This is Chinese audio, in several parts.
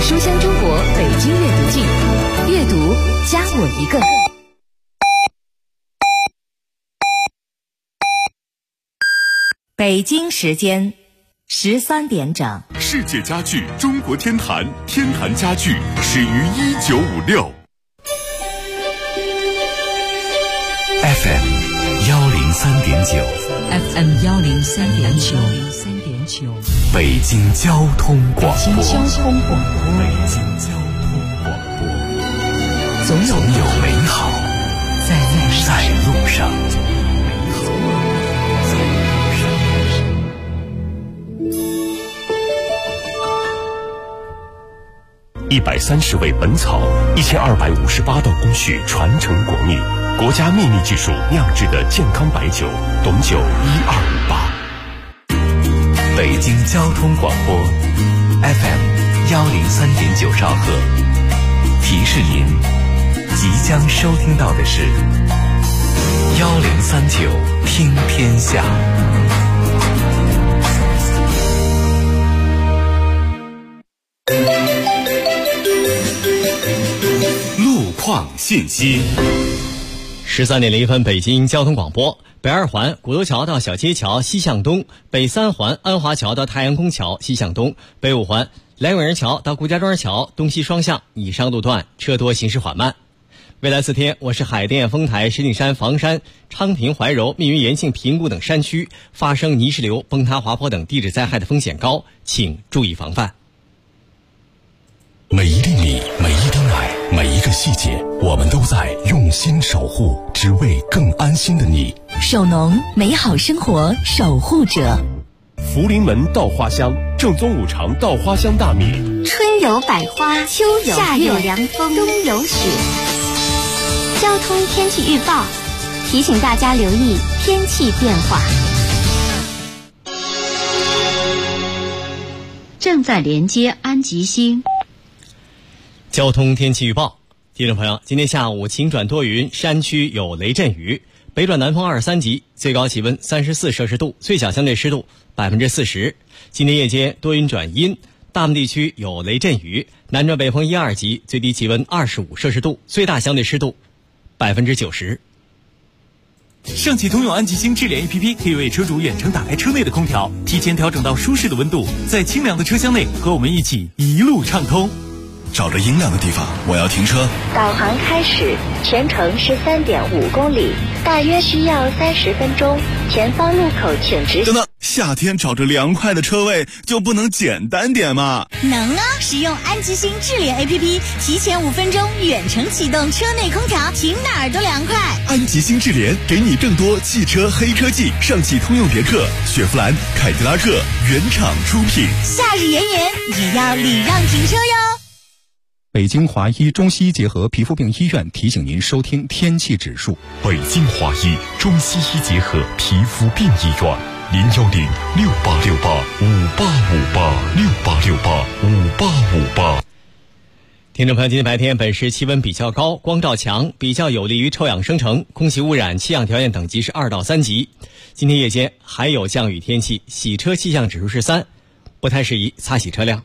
书香中国北京阅读季，阅读加我一个。北京时间13点整。 世界家具中国天坛，天坛家具始于1956。 FM 103.9 FM 103.9 北京交通广播。 北京交通广播。 总有美好在路上。130味本草，1258道工序传承国秘，国家秘密技术酿制的健康白酒，董酒1258。北京交通广播 FM 103.9兆赫，提示您即将收听到的是1039听天下。 路况信息。 13点01分，北京交通广播。北二环鼓楼桥到小街桥西向东，北三环安华桥到太阳宫桥西向东，北五环来永人桥到顾家庄桥东西双向以上路段车多，行驶缓慢。未来4天，我市海淀、丰台、石景山、房山、昌平、怀柔、密云、延庆、平谷等山区发生泥石流、崩塌、滑坡等地质灾害的风险高，请注意防范。 每一粒米，每一滴奶，每一个细节，我们都在用心守护，只为更安心的你。 首农，美好生活守护者。 福临门稻花香，正宗五常稻花香大米。 春有百花，秋有夏有凉风，冬有雪。交通天气预报提醒大家留意天气变化。 正在连接安吉星。 交通天气预报，听众朋友，今天下午晴转多云，山区有雷阵雨，北转南风23级，最高气温34摄氏度，最小相对湿度40%。今天夜间多云转阴，大部分地区有雷阵雨，南转北风1、2级，最低气温25摄氏度，最大相对湿度90%。 上汽通用安吉星智联 APP 可以为车主远程打开车内的空调，提前调整到舒适的温度，在清凉的车厢内和我们一起一路畅通。 找着阴凉的地方，我要停车。 导航开始，全程13.5公里，大约需要30分钟。前方路口请直行。 等等，夏天找着凉快的车位就不能简单点吗？ 能啊！使用安吉星智联 APP， 提前5分钟远程启动车内空调，停哪儿都凉快。 安吉星智联给你更多汽车黑科技，上汽通用别克、雪佛兰、凯迪拉克原厂出品。 夏日炎炎也要礼让停车哟。 北京华医中西医结合皮肤病医院提醒您收听天气指数。 北京华医中西医结合皮肤病医院，0106868585858，6885858。 听众朋友，今天白天本市气温比较高，光照强，比较有利于臭氧生成，空气污染气象条件等级是2到3级。今天夜间还有降雨天气，洗车气象指数是3，不太适宜擦洗车辆。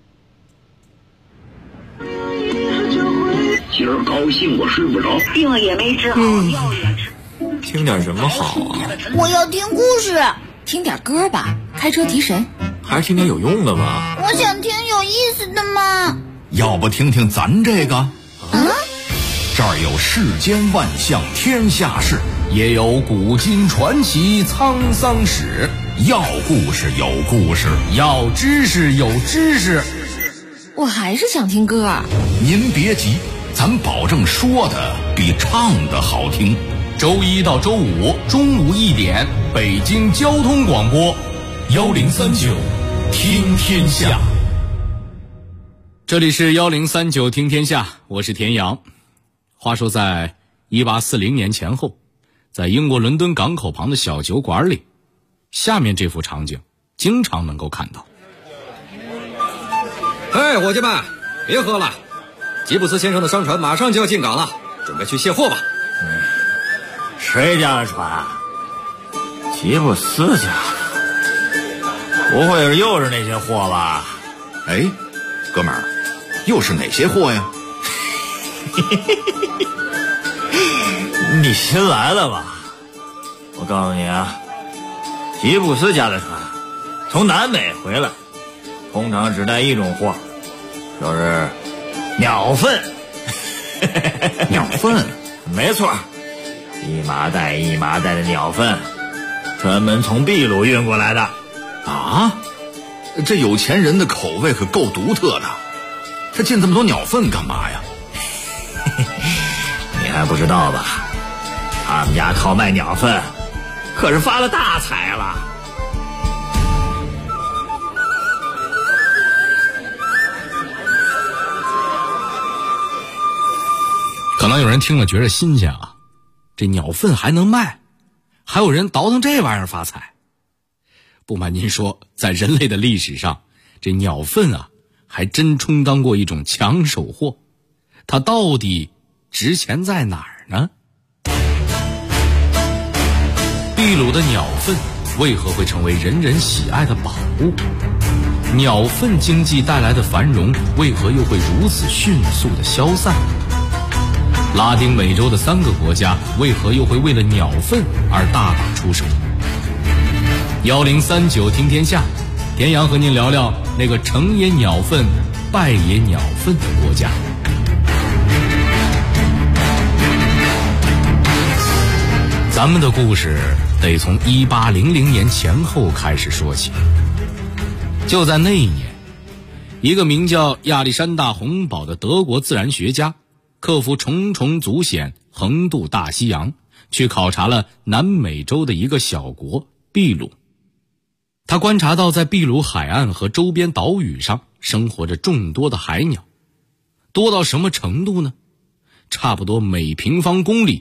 今儿高兴我睡不着， 病也没治好，药也吃。 听点什么好啊？ 我要听故事。 听点歌吧，开车提神。 还是听点有用的吧。 我想听有意思的嘛。 要不听听咱这个？这儿有世间万象天下事，也有古今传奇沧桑史。要故事有故事，要知识有知识。 我还是想听歌。 您别急，咱保证说的比唱的好听。周1到周5中午1点，北京交通广播1039听天下。 这里是1039听天下，我是田阳。话说在1840年前后，在英国伦敦港口旁的小酒馆里，下面这幅场景经常能够看到。 哎，伙计们，别喝了，吉布斯先生的商船马上就要进港了，准备去卸货吧。 谁家的船？吉布斯家的？不会是又是那些货吧？ 哎，哥们儿， 又是哪些货呀？ 你新来了吧？我告诉你啊，吉布斯家的船从南美回来，通常只带一种货，就是鸟粪。 鸟粪？ 没错，一麻袋一麻袋的鸟粪，专门从秘鲁运过来的。 啊，这有钱人的口味可够独特的，他进这么多鸟粪干嘛呀？ 你还不知道吧？他们家靠卖鸟粪可是发了大财了。 可能有人听了觉得新鲜啊，这鸟粪还能卖，还有人倒腾这玩意儿发财。不瞒您说，在人类的历史上，这鸟粪啊还真充当过一种抢手货。它到底值钱在哪儿呢？秘鲁的鸟粪为何会成为人人喜爱的宝物？鸟粪经济带来的繁荣为何又会如此迅速的消散？拉丁美洲的3个国家为何又会为了鸟粪而大打出手？1039听天下，田阳和您聊聊那个成也鸟粪败也鸟粪的国家。咱们的故事得从1800年前后开始说起。就在那一年，一个名叫亚历山大·洪堡的德国自然学家克服重重阻险，横渡大西洋，去考察了南美洲的一个小国秘鲁。他观察到，在秘鲁海岸和周边岛屿上生活着众多的海鸟，多到什么程度呢？差不多每平方公里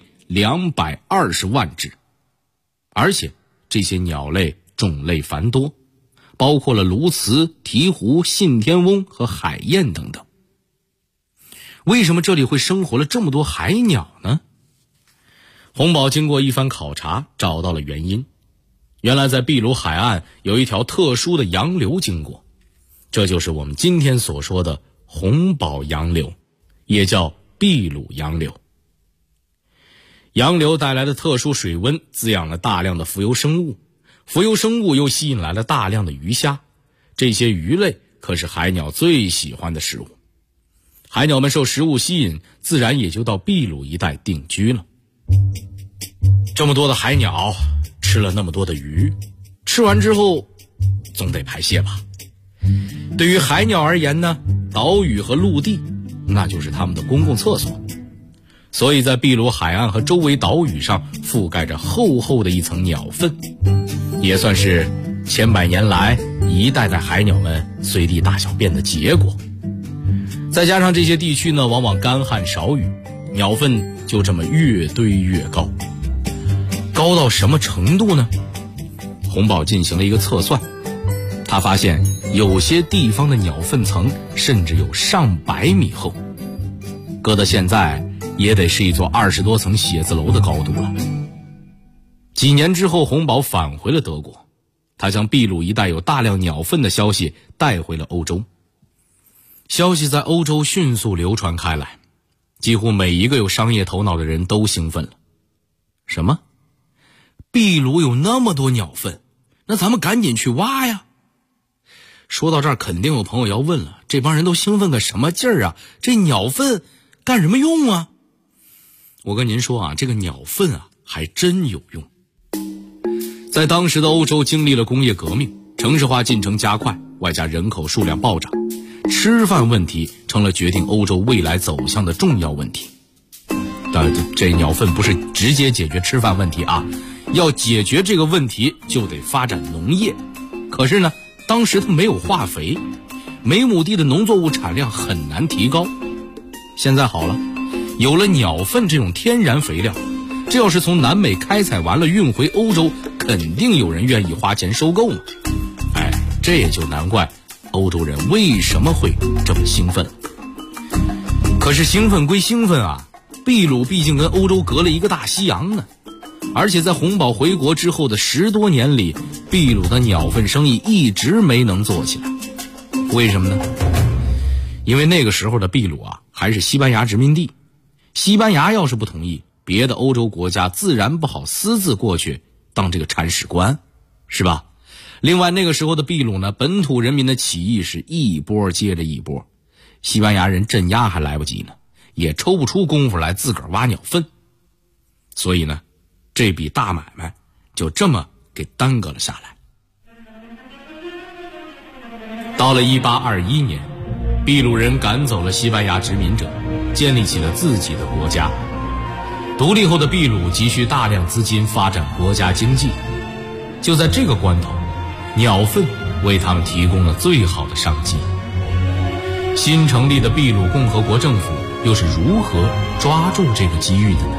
220万只。而且这些鸟类种类繁多，包括了鸬鹚、鹈鹕、信天翁和海燕等等。为什么这里会生活了这么多海鸟呢？洪堡经过一番考察，找到了原因。原来在秘鲁海岸有一条特殊的洋流经过，这就是我们今天所说的洪堡洋流，也叫秘鲁洋流。洋流带来的特殊水温滋养了大量的浮游生物，浮游生物又吸引来了大量的鱼虾，这些鱼类可是海鸟最喜欢的食物。海鸟们受食物吸引，自然也就到秘鲁一带定居了。这么多的海鸟吃了那么多的鱼，吃完之后总得排泄吧。对于海鸟而言呢，岛屿和陆地那就是它们的公共厕所。所以在秘鲁海岸和周围岛屿上覆盖着厚厚的一层鸟粪，也算是千百年来一代代海鸟们随地大小便的结果。再加上这些地区呢往往干旱少雨，鸟粪就这么越堆越高。高到什么程度呢？洪堡进行了一个测算，他发现有些地方的鸟粪层甚至有上百米厚，搁到现在也得是一座20多层写字楼的高度了。几年之后，洪堡返回了德国，他将秘鲁一带有大量鸟粪的消息带回了欧洲。消息在欧洲迅速流传开来，几乎每一个有商业头脑的人都兴奋了。什么？秘鲁有那么多鸟粪，那咱们赶紧去挖呀！说到这儿，肯定有朋友要问了，这帮人都兴奋个什么劲儿啊？这鸟粪干什么用啊？我跟您说啊，这个鸟粪啊还真有用。在当时的欧洲经历了工业革命，城市化进程加快，外加人口数量暴涨，吃饭问题成了决定欧洲未来走向的重要问题。当然这鸟粪不是直接解决吃饭问题啊，要解决这个问题就得发展农业。可是呢，当时它没有化肥，每亩地的农作物产量很难提高。现在好了，有了鸟粪这种天然肥料，这要是从南美开采完了运回欧洲，肯定有人愿意花钱收购嘛。这也就难怪欧洲人为什么会这么兴奋。可是兴奋归兴奋啊，秘鲁毕竟跟欧洲隔了一个大西洋呢。而且在洪堡回国之后的10多年里，秘鲁的鸟粪生意一直没能做起来。为什么呢？ 因为那个时候的秘鲁啊还是西班牙殖民地，西班牙要是不同意，别的欧洲国家自然不好私自过去当这个铲屎官，是吧？另外那个时候的秘鲁呢，本土人民的起义是一波接着一波，西班牙人镇压还来不及呢，也抽不出功夫来自个儿挖鸟粪，所以呢这笔大买卖就这么给耽搁了下来。到了1821年，秘鲁人赶走了西班牙殖民者，建立起了自己的国家。独立后的秘鲁急需大量资金发展国家经济，就在这个关头，鸟粪为他们提供了最好的商机。新成立的秘鲁共和国政府又是如何抓住这个机遇的呢？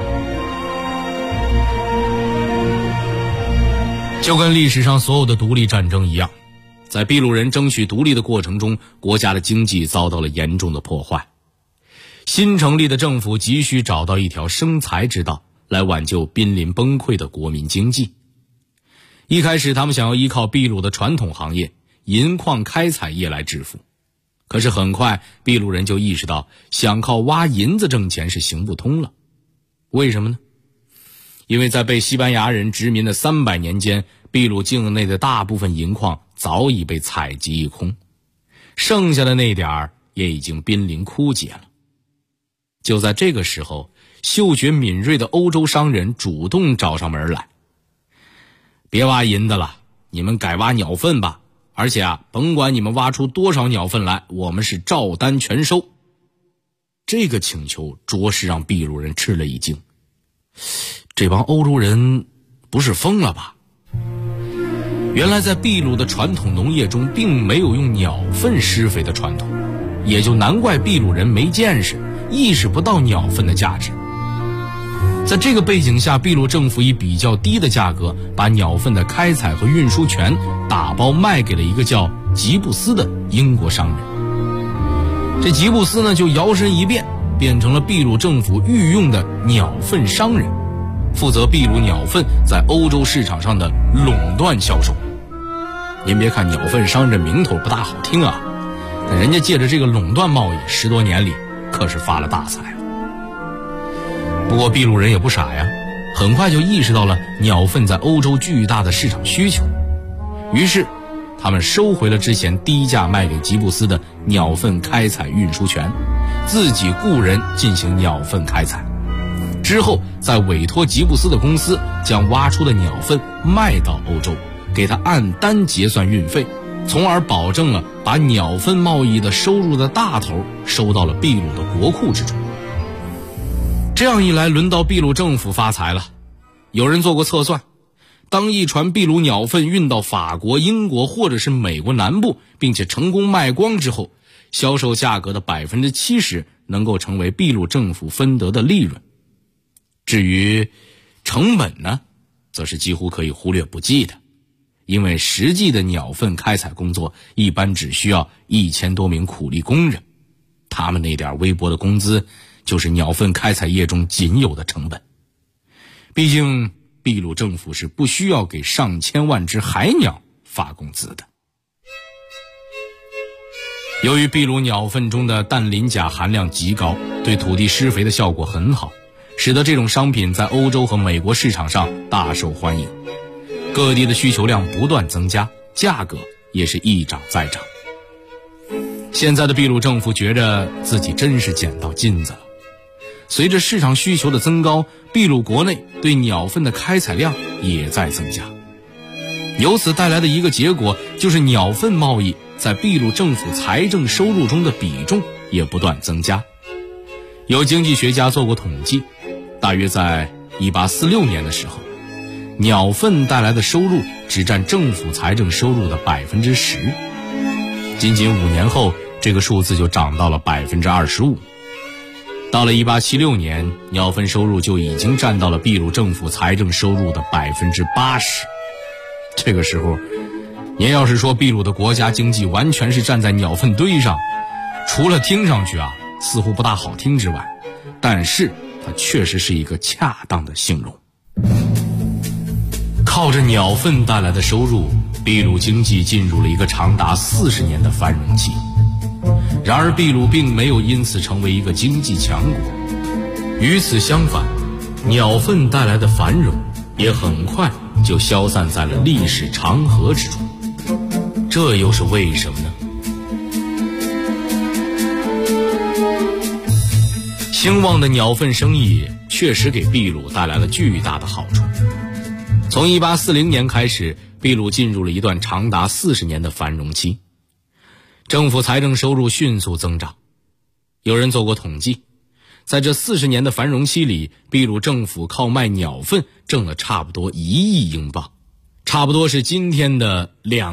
就跟历史上所有的独立战争一样，在秘鲁人争取独立的过程中，国家的经济遭到了严重的破坏。新成立的政府急需找到一条生财之道，来挽救濒临崩溃的国民经济。一开始他们想要依靠秘鲁的传统行业银矿开采业来致富，可是很快秘鲁人就意识到想靠挖银子挣钱是行不通了。为什么呢？因为在被西班牙人殖民的300年间，秘鲁境内的大部分银矿早已被采集一空，剩下的那点儿也已经濒临枯竭了。就在这个时候，嗅觉敏锐的欧洲商人主动找上门来，别挖银子了，你们改挖鸟粪吧，而且甭管你们挖出多少鸟粪来，我们是照单全收。这个请求着实让秘鲁人吃了一惊，这帮欧洲人不是疯了吧？原来在秘鲁的传统农业中并没有用鸟粪施肥的传统，也就难怪秘鲁人没见识，意识不到鸟粪的价值。在这个背景下，秘鲁政府以比较低的价格把鸟粪的开采和运输权打包卖给了一个叫吉布斯的英国商人。这吉布斯呢就摇身一变，变成了秘鲁政府御用的鸟粪商人，负责秘鲁鸟粪在欧洲市场上的垄断销售。您别看鸟粪商这名头不大好听啊，但人家借着这个垄断贸易10多年里可是发了大财了。不过秘鲁人也不傻呀，很快就意识到了鸟粪在欧洲巨大的市场需求，于是他们收回了之前低价卖给吉布斯的鸟粪开采运输权，自己雇人进行鸟粪开采，之后再委托吉布斯的公司将挖出的鸟粪卖到欧洲，给他按单结算运费，从而保证了把鸟粪贸易的收入的大头收到了秘鲁的国库之中。这样一来，轮到秘鲁政府发财了。有人做过测算，当一船秘鲁鸟粪运到法国、英国或者是美国南部，并且成功卖光之后，销售价格的 70% 能够成为秘鲁政府分得的利润。至于成本呢，则是几乎可以忽略不计的，因为实际的鸟粪开采工作一般只需要1000多名苦力工人，他们那点微薄的工资就是鸟粪开采业中仅有的成本。毕竟秘鲁政府是不需要给上千万只海鸟发工资的。由于秘鲁鸟粪中的氮磷钾含量极高，对土地施肥的效果很好，使得这种商品在欧洲和美国市场上大受欢迎，各地的需求量不断增加，价格也是一涨再涨。现在的秘鲁政府觉着自己真是捡到金子了。随着市场需求的增高，秘鲁国内对鸟粪的开采量也在增加，由此带来的一个结果就是鸟粪贸易在秘鲁政府财政收入中的比重也不断增加。有经济学家做过统计，大约在1846年的时候，鸟粪带来的收入只占政府财政收入的 10%， 仅仅5年后，这个数字就涨到了 25%。到了1876年，鸟粪收入就已经占到了秘鲁政府财政收入的 80%。 这个时候，您要是说秘鲁的国家经济完全是站在鸟粪堆上，除了听上去似乎不大好听之外，但是它确实是一个恰当的形容。靠着鸟粪带来的收入，秘鲁经济进入了一个长达40年的繁荣期。 然而秘鲁并没有因此成为一个经济强国，与此相反，鸟粪带来的繁荣也很快就消散在了历史长河之中。这又是为什么呢？兴旺的鸟粪生意确实给秘鲁带来了巨大的好处。从1840年开始，秘鲁进入了一段长达40年的繁荣期，政府财政收入迅速增长。有人做过统计，在这40年的繁荣期里，秘鲁政府靠卖鸟粪挣了差不多1亿英镑，差不多是今天的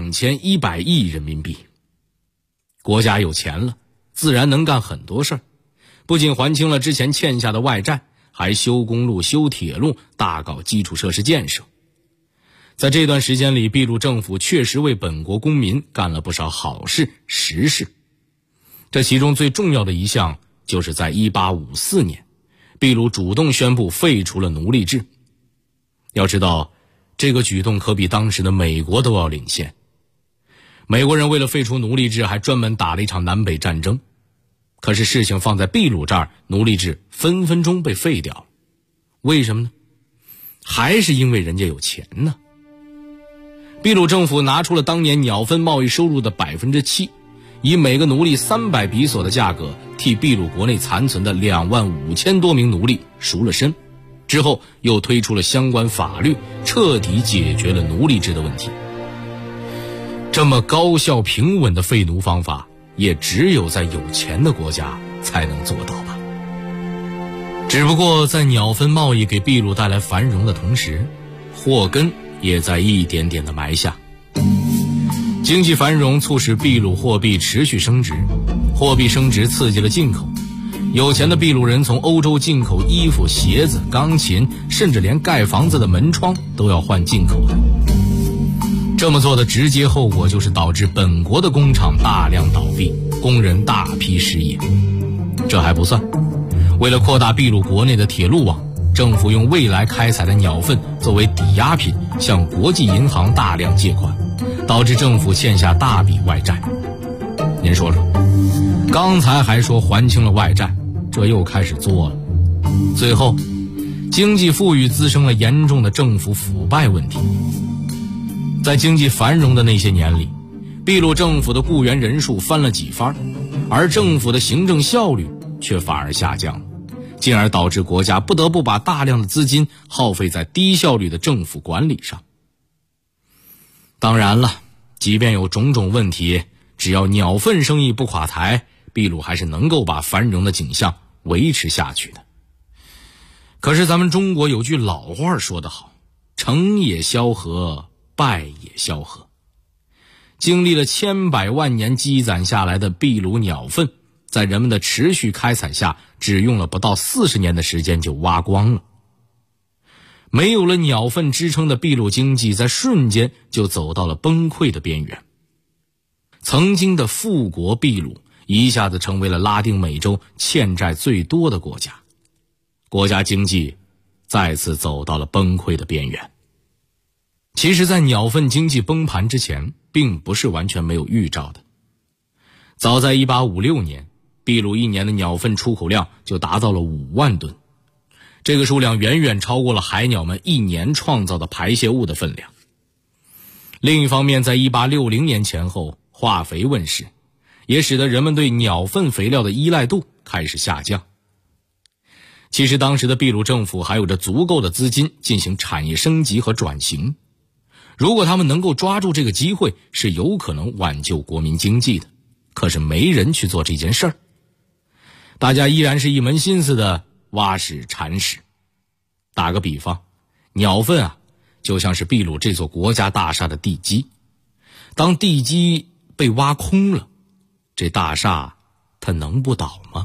2100亿人民币。国家有钱了，自然能干很多事儿，不仅还清了之前欠下的外债，还修公路、修铁路，大搞基础设施建设。在这段时间里，秘鲁政府确实为本国公民干了不少好事、实事。这其中最重要的一项，就是在1854年，秘鲁主动宣布废除了奴隶制。要知道，这个举动可比当时的美国都要领先。美国人为了废除奴隶制，还专门打了一场南北战争。可是事情放在秘鲁这儿，奴隶制分分钟被废掉了。为什么呢？还是因为人家有钱呢。秘鲁政府拿出了当年鸟粪贸易收入的 7%， 以每个奴隶300比索的价格，替秘鲁国内残存的25000多名奴隶赎了身。之后又推出了相关法律，彻底解决了奴隶制的问题。这么高效平稳的废奴方法，也只有在有钱的国家才能做到吧。只不过在鸟粪贸易给秘鲁带来繁荣的同时，祸根也在一点点的埋下。经济繁荣促使秘鲁货币持续升值，货币升值刺激了进口，有钱的秘鲁人从欧洲进口衣服、鞋子、钢琴，甚至连盖房子的门窗都要换进口的。这么做的直接后果就是导致本国的工厂大量倒闭，工人大批失业。这还不算，为了扩大秘鲁国内的铁路网，政府用未来开采的鸟粪作为抵押品，向国际银行大量借款，导致政府欠下大笔外债。您说说，刚才还说还清了外债，这又开始作了。最后，经济富裕滋生了严重的政府腐败问题。在经济繁荣的那些年里，秘鲁政府的雇员人数翻了几番，而政府的行政效率却反而下降了，进而导致国家不得不把大量的资金耗费在低效率的政府管理上。当然了，即便有种种问题，只要鸟粪生意不垮台，秘鲁还是能够把繁荣的景象维持下去的。可是咱们中国有句老话说得好，成也萧何，败也萧何。经历了千百万年积攒下来的秘鲁鸟粪，在人们的持续开采下，只用了不到40年的时间就挖光了。没有了鸟粪支撑的秘鲁经济，在瞬间就走到了崩溃的边缘。曾经的富国秘鲁一下子成为了拉丁美洲欠债最多的国家，国家经济再次走到了崩溃的边缘。其实在鸟粪经济崩盘之前，并不是完全没有预兆的。早在1856年，秘鲁一年的鸟粪出口量就达到了5万吨，这个数量远远超过了海鸟们一年创造的排泄物的分量。另一方面，在1860年前后，化肥问世，也使得人们对鸟粪肥料的依赖度开始下降。其实当时的秘鲁政府还有着足够的资金进行产业升级和转型，如果他们能够抓住这个机会，是有可能挽救国民经济的。可是没人去做这件事儿，大家依然是一门心思的挖屎铲屎。打个比方，鸟粪就像是秘鲁这座国家大厦的地基，当地基被挖空了，这大厦它能不倒吗？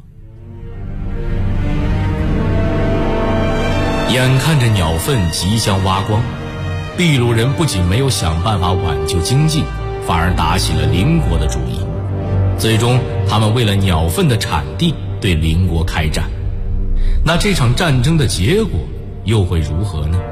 眼看着鸟粪即将挖光，秘鲁人不仅没有想办法挽救经济，反而打起了邻国的主意。最终他们为了鸟粪的产地对邻国开战。那这场战争的结果又会如何呢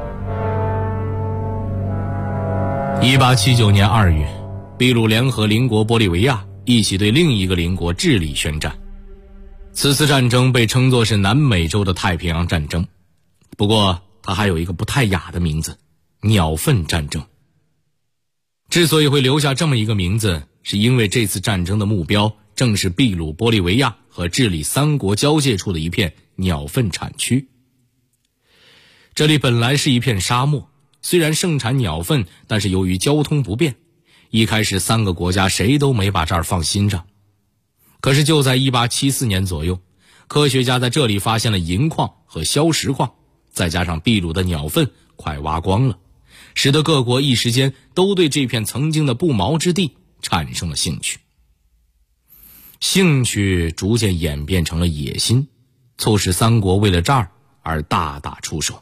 ？1879年2月，秘鲁联合邻国玻利维亚一起对另一个邻国智利宣战。此次战争被称作是南美洲的太平洋战争，不过它还有一个不太雅的名字——鸟粪战争。之所以会留下这么一个名字，是因为这次战争的目标正是秘鲁、玻利维亚和智利3国交界处的一片鸟粪产区。这里本来是一片沙漠，虽然盛产鸟粪，但是由于交通不便，一开始3个国家谁都没把这儿放心上。可是就在1874年左右，科学家在这里发现了银矿和硝石矿，再加上秘鲁的鸟粪快挖光了，使得各国一时间都对这片曾经的不毛之地产生了兴趣。兴趣逐渐演变成了野心，促使3国为了这儿而大打出手。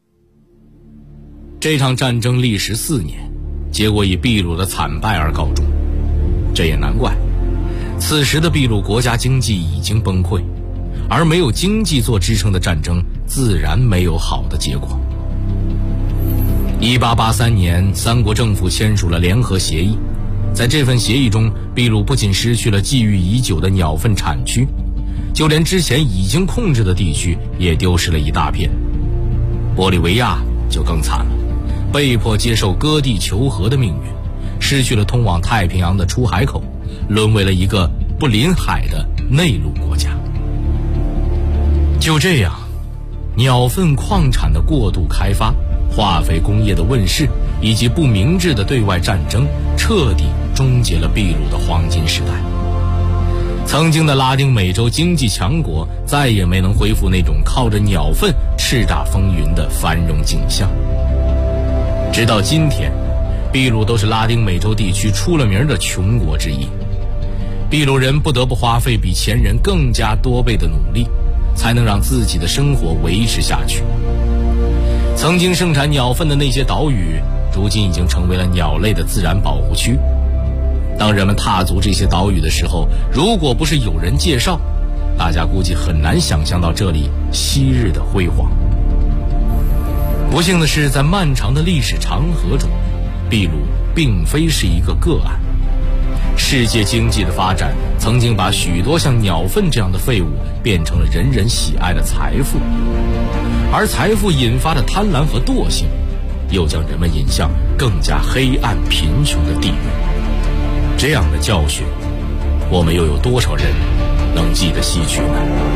这场战争历时4年，结果以秘鲁的惨败而告终。这也难怪，此时的秘鲁国家经济已经崩溃，而没有经济做支撑的战争自然没有好的结果。1883年，3国政府签署了联合协议，在这份协议中，秘鲁不仅失去了觊觎已久的鸟粪产区，就连之前已经控制的地区也丢失了一大片。玻利维亚就更惨了，被迫接受割地求和的命运，失去了通往太平洋的出海口，沦为了一个不临海的内陆国家。就这样，鸟粪矿产的过度开发、化肥工业的问世以及不明智的对外战争，彻底终结了秘鲁的黄金时代。曾经的拉丁美洲经济强国再也没能恢复那种靠着鸟粪叱咤风云的繁荣景象。直到今天，秘鲁都是拉丁美洲地区出了名的穷国之一。秘鲁人不得不花费比前人更加多倍的努力，才能让自己的生活维持下去。曾经盛产鸟粪的那些岛屿，如今已经成为了鸟类的自然保护区。当人们踏足这些岛屿的时候，如果不是有人介绍，大家估计很难想象到这里昔日的辉煌。不幸的是，在漫长的历史长河中，秘鲁并非是一个个案。世界经济的发展曾经把许多像鸟粪这样的废物变成了人人喜爱的财富，而财富引发的贪婪和惰性，又将人们引向更加黑暗贫穷的地狱。这样的教训，我们又有多少人能记得吸取呢？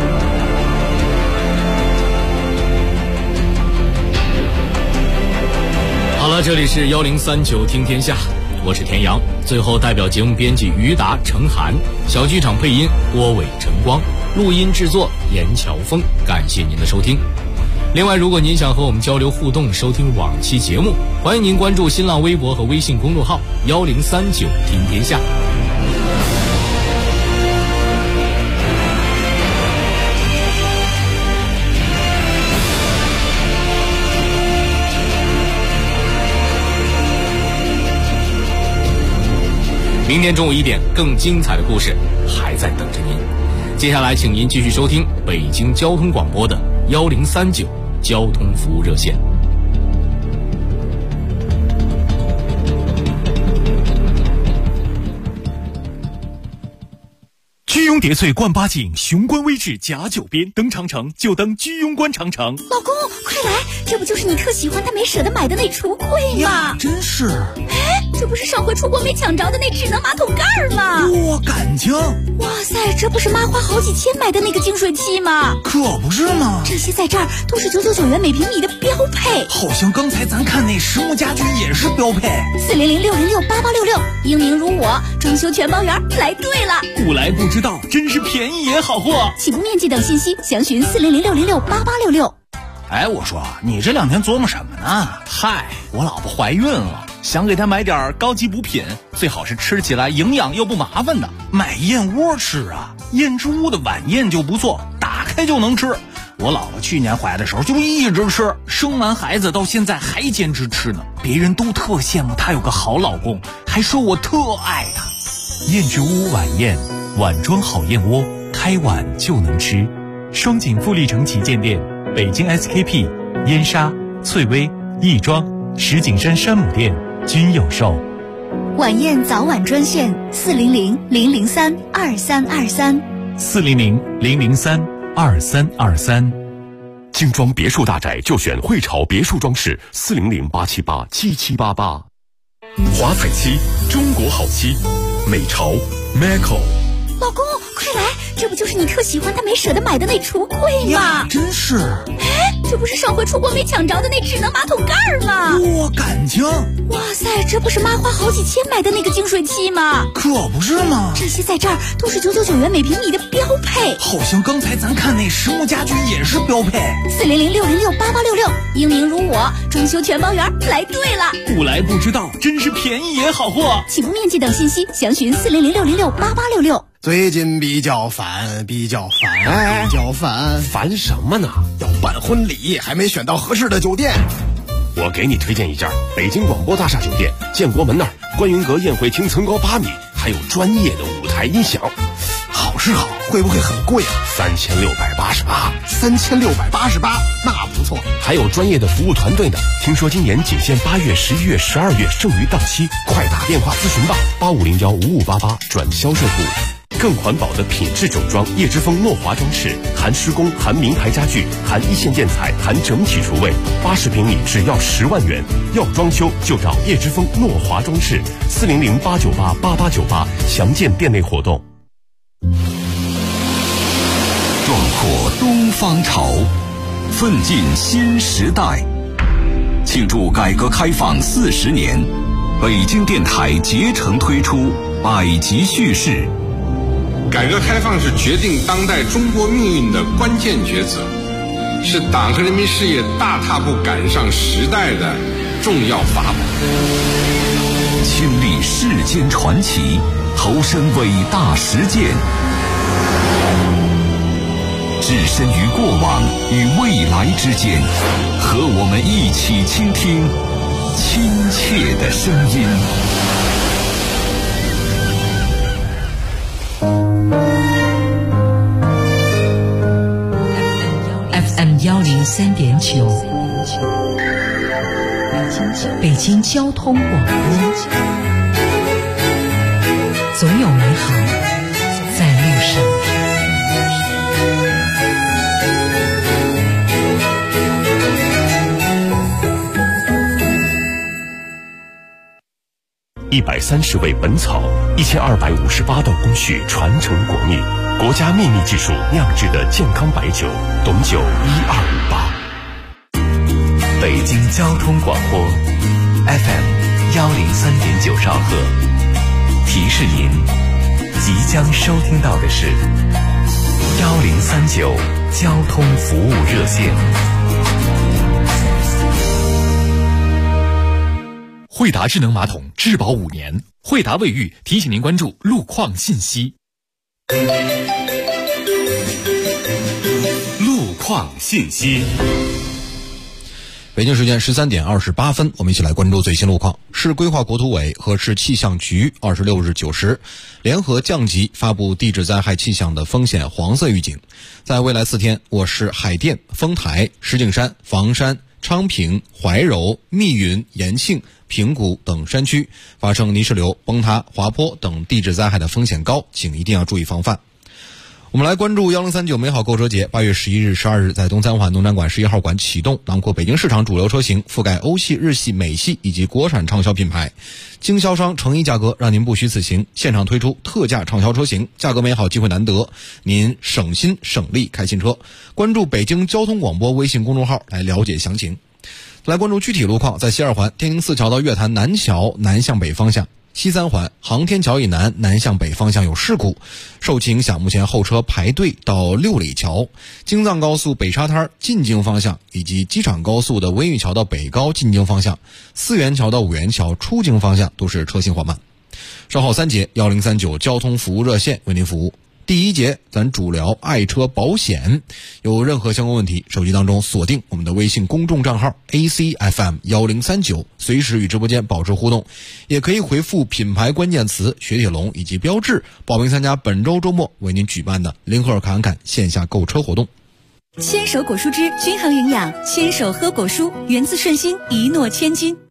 好了，这里是1039听天下，我是田阳。最后代表节目编辑于达、程涵，小剧场配音郭伟、陈光，录音制作严乔峰。感谢您的收听。另外，如果您想和我们交流互动，收听往期节目，欢迎您关注新浪微博和微信公众号1039听天下。明天中午1点，更精彩的故事还在等着您。接下来，请您继续收听北京交通广播的1039交通服务热线。 居庸叠翠冠八景，雄关微志甲九边，登长城就登居庸关长城。 老公，快来，这不就是你特喜欢但没舍得买的那橱柜吗？ 真是。 哎，这不是上回出国没抢着的那智能马桶盖吗？ 哇，感情！ 哇塞，这不是妈花好几千买的那个净水器吗？ 可不是吗？ 这些在这儿都是999元每平米的标配。 好像刚才咱看那实木家居也是标配。 400-606-8866，英明如我，装修全包圆，来对了。 不来不知道，真是便宜也好货。 起步面积等信息详询400-606-8866。 哎，我说你这2天琢磨什么呢？ 嗨，我老婆怀孕了，想给她买点高级补品，最好是吃起来营养又不麻烦的。 买燕窝吃啊，燕之屋的晚宴就不错，打开就能吃。我老婆去年怀的时候就一直吃，生完孩子到现在还坚持吃呢。别人都特羡慕她有个好老公，还说我特爱她。 燕之屋晚宴，碗装好燕窝，开碗就能吃。双井富力城旗舰店，北京 SKP、燕莎、翠微、亦庄、石景山山姆店均有售。 晚宴早晚专线 400-003-2323，400-003-2323。精装别墅大宅就选汇潮别墅装饰，400-878-7788。华彩漆，中国好漆，美潮 Macco。 老公，快来，这不就是你特喜欢但没舍得买的那橱柜吗？ 真是。 哎，这不是上回出国没抢着的那智能马桶盖吗？ 哇，感情！ 哇塞，这不是妈花好几千买的那个净水器吗？ 可不是嘛！ 这些在这儿都是999元每平米的标配。 好像刚才咱看那实木家具也是标配。 400-606-8866，英明如我，装修全包圆，来对了。 不来不知道，真是便宜也好货。 起步面积等信息详询400-606-8866。 最近比较烦， 烦什么呢？ 要办婚礼，还没选到合适的酒店。 我给你推荐一家北京广播大厦酒店，建国门那儿，观云阁宴会厅层高8米，还有专业的舞台音响。 好是好，会不会很贵啊 ？3688。 3688，那不错。 还有专业的服务团队呢。听说今年仅限8月、11月、12月，剩余到期，快打电话咨询吧，85015588转销售部。更环保的品质整装，叶之峰诺华装饰，含施工，含名牌家具，含一线建材，含整体厨卫，80平米只要10万元。要装修就找叶之峰诺华装饰，400-898-8898，详见店内活动。 壮阔东方潮，奋进新时代。庆祝改革开放40年，北京电台竭诚推出百集叙事。 改革开放是决定当代中国命运的关键抉择，是党和人民事业大踏步赶上时代的重要法宝。 亲历世间传奇，投身伟大实践，置身于过往与未来之间，和我们一起倾听亲切的声音。 FM103.9，北京交通广播，总有美好在路上。 130味本草，1258道工序传承国秘，国家秘密技术酿制的健康白酒，董酒1258。 北京交通广播 FM103.9兆赫，提示您即将收听到的是1039交通服务热线。 惠达智能马桶质保5年，惠达卫浴提醒您关注路况信息。 路况信息。 北京时间13点28分，我们一起来关注最新路况。市规划国土委和市气象局26日9时联合降级发布地质灾害气象的风险黄色预警，在未来4天，我市海淀、丰台、石景山、房山、昌平、怀柔、密云、延庆、平谷等山区发生泥石流、崩塌、滑坡等地质灾害的风险高，请一定要注意防范。我们来关注1039美好购车节，8月11日、12日在东三环农展馆11号馆启动，囊括北京市场主流车型，覆盖欧系、日系、美系以及国产畅销品牌，经销商诚意价格让您不虚此行，现场推出特价畅销车型，价格美好，机会难得，您省心省力开新车。关注北京交通广播微信公众号来了解详情。来关注具体路况，在西二环天宁寺桥到月坛南桥南向北方向，西三环航天桥以南南向北方向有事故，受其影响，目前后车排队到六里桥。京藏高速北沙滩进京方向以及机场高速的温榆桥到北高进京方向，四元桥到五元桥出京方向都是车行缓慢。稍后3节1039交通服务热线为您服务。第1节咱主聊爱车保险，有任何相关问题，手机当中锁定我们的微信公众账号 ACFM1039，随时与直播间保持互动，也可以回复品牌关键词雪铁龙以及标致，报名参加本周周末为您举办的林赫尔侃侃线下购车活动。 牵手果蔬汁均衡营养，牵手喝果蔬，源自顺心，一诺千金。